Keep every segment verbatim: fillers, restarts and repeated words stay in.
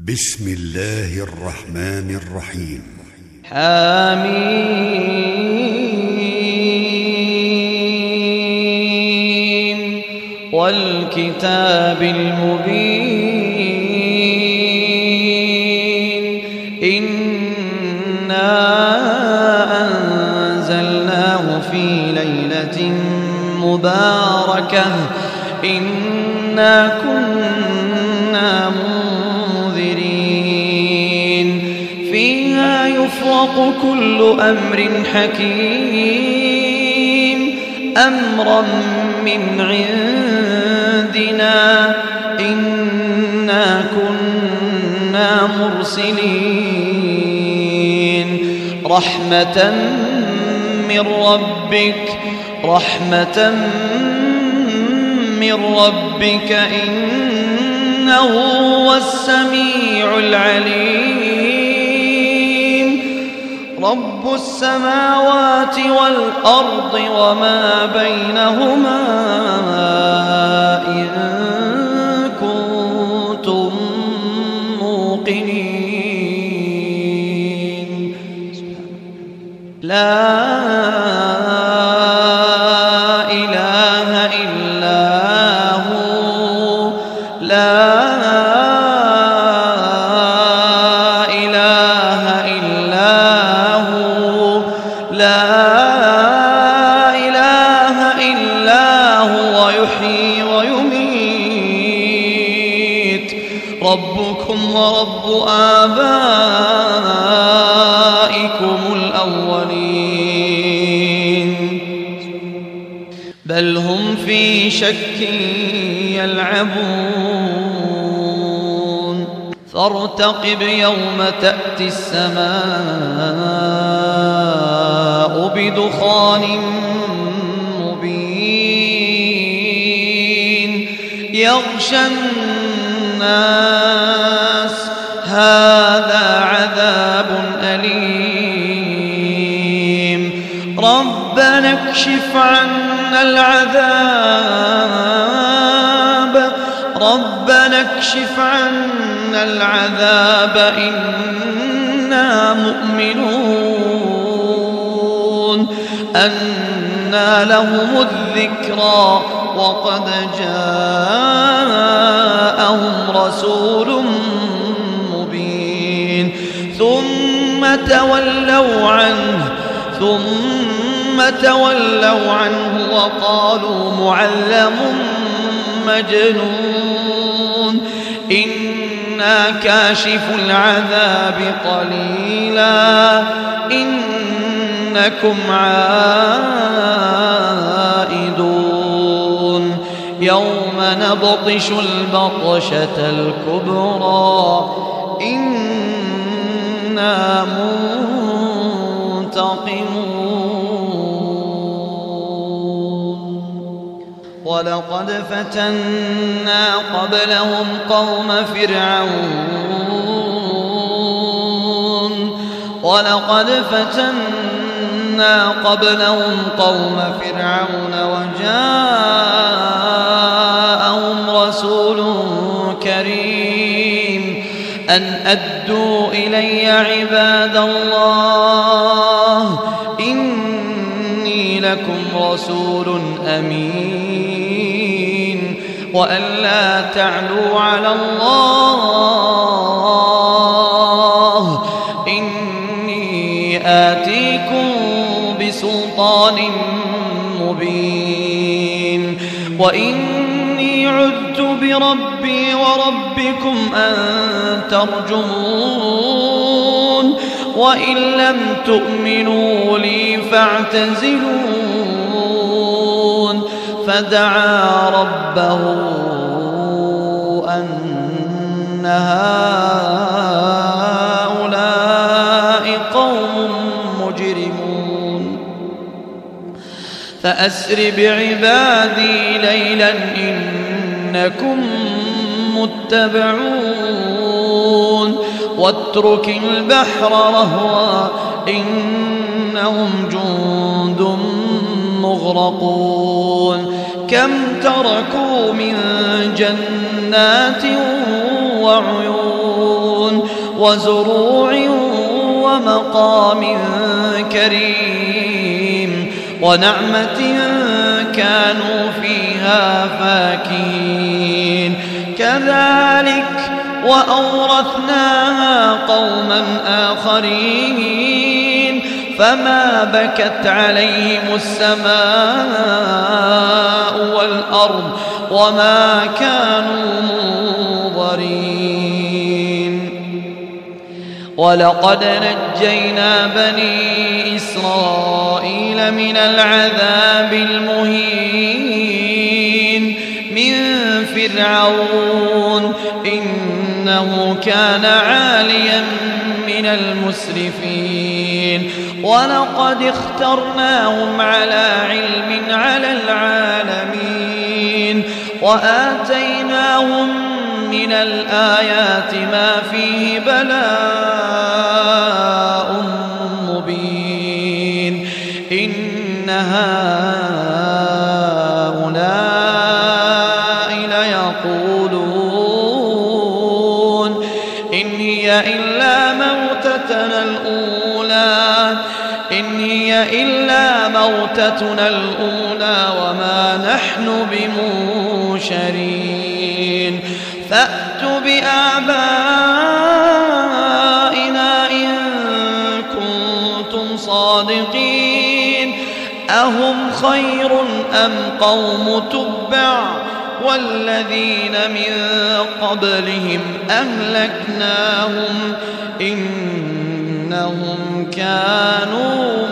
بسم الله الرحمن الرحيم. حميم والكتاب المبين إنا أنزلناه في ليلة مباركة إنا كنا منذرين فيها يفرق كل أمر حكيم أمرا من عندنا إنا كنا مرسلين رحمة من ربك رحمة من ربك إنه هو السميع العليم رب السماوات والأرض وما بينهما إن كنتم موقنين لا ربكم ورب آبائكم الأولين بل هم في شك يلعبون فارتقب يوم تأتي السماء بدخان مبين يغشى الناس هذا عذاب أليم ربنا اكشف عنا العذاب ربنا اكشف عنا العذاب إنا مؤمنون أنى لهم الذكرى وقد جاءهم رسول مبين ثم تولوا عنه ثم تولوا عنه وقالوا معلم مجنون إنا كاشف العذاب قليلا إنكم عائدون يوم نبطش البطشة الكبرى إنا منتقمون ولقد فتنا قبلهم قوم فرعون ولقد فتنا قبلهم قوم فرعون وجاءهم رسول كريم أن أدوا إلي عباد الله إني لكم رسول أمين وأن لا تعلوا على الله إني آتيكم بسلطان مبين وإني عذت بربي وربكم أن ترجمون وإن لم تؤمنوا لي فاعتزلون فدعا ربه أن هؤلاء قوم مجرمون فأسر بعبادي ليلا إنكم متبعون واترك البحر رهوا إنهم جند مغرقون كم تركوا من جنات وعيون وزروع ومقام كريم ونعمة كانوا فيها فاكهين كذلك وأورثناها قوما آخرين فما بكت عليهم السماء والأرض وما كانوا منظرين ولقد نجينا بني إسرائيل من العذاب المهين من فرعون إنه كان عاليا من المسرفين ولقد اخترناهم على علم على العالمين وآتيناهم من الآيات ما فيه بلاء مبين إن هؤلاء ليقولون إن هي إلا موتتنا الأولى إن هي إلا موتتنا الأولى وما نحن بمنشرين فأتوا بآبائنا إن كنتم صادقين أهم خير أم قوم تبع والذين من قبلهم أهلكناهم إنهم كانوا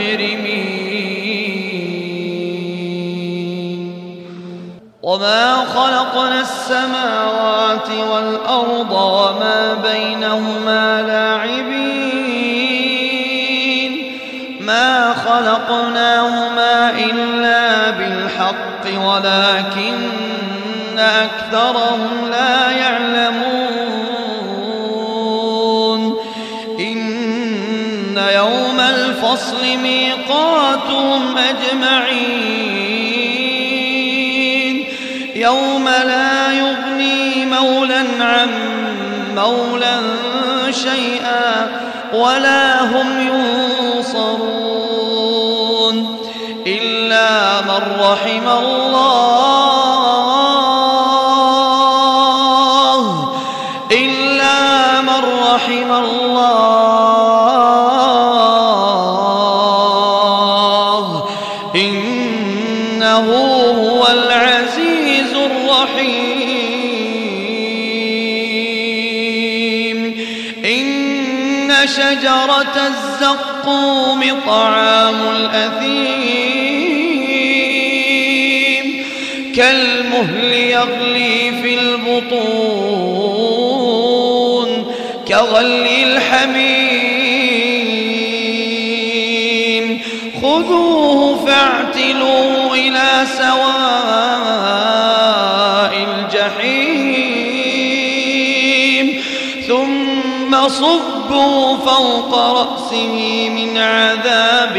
مجرمين وما خلقنا السماوات والأرض وما بينهما لاعبين ما خلقناهما إلا بالحق ولكن أكثرهم لا يعلمون إن يوم الفصل ميقاتهم أجمعين يوم لا يغني مولا عن مولا شيئا ولا هم ينصرون إلا من رحم الله إلا من رحم الله إنه هو العزيز الرحيم إن شجرة الزقوم طعام الأثيم كالمهل يغلي في البطون كغلي الحميم خذوه فاعتلوه إلى سواء الجحيم ثم صبوا فوق رأسه من عذاب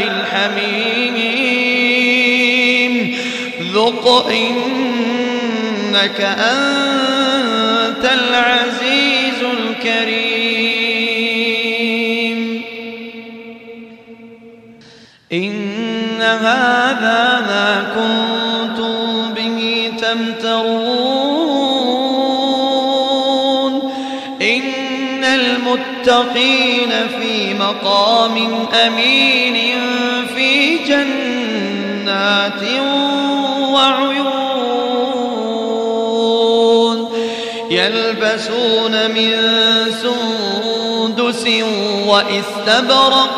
الحميم ذق إنك أنت العزيز الكريم إن هذا ما كنتم به تمترون إن المتقين في مقام أمين في جنات وعيون يلبسون من سندس وإستبرق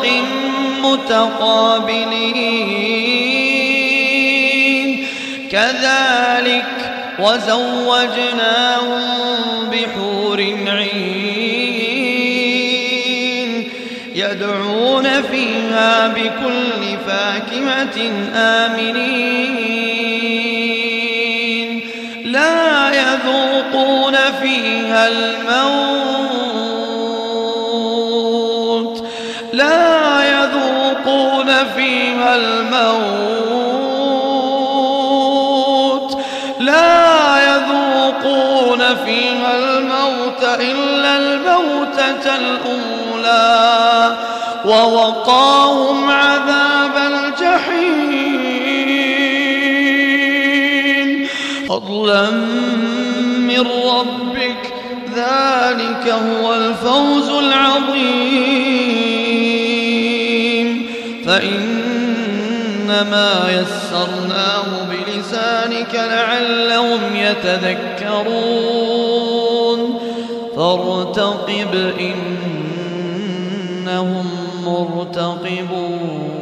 متقابلين كذلك وزوجناهم بحور عين يدعون فيها بكل فاكهة آمنين لا يذوقون فيها الموت لا يذوقون فيها الموت لا يذوقون فيها الموت إلا الموت الموتة الأولى ووقاهم عذاب الجحيم فضلا من ربك ذلك هو الفوز العظيم فإنما يسرناه بلسانك لعلهم يتذكرون فارتقب إنهم مرتقبون.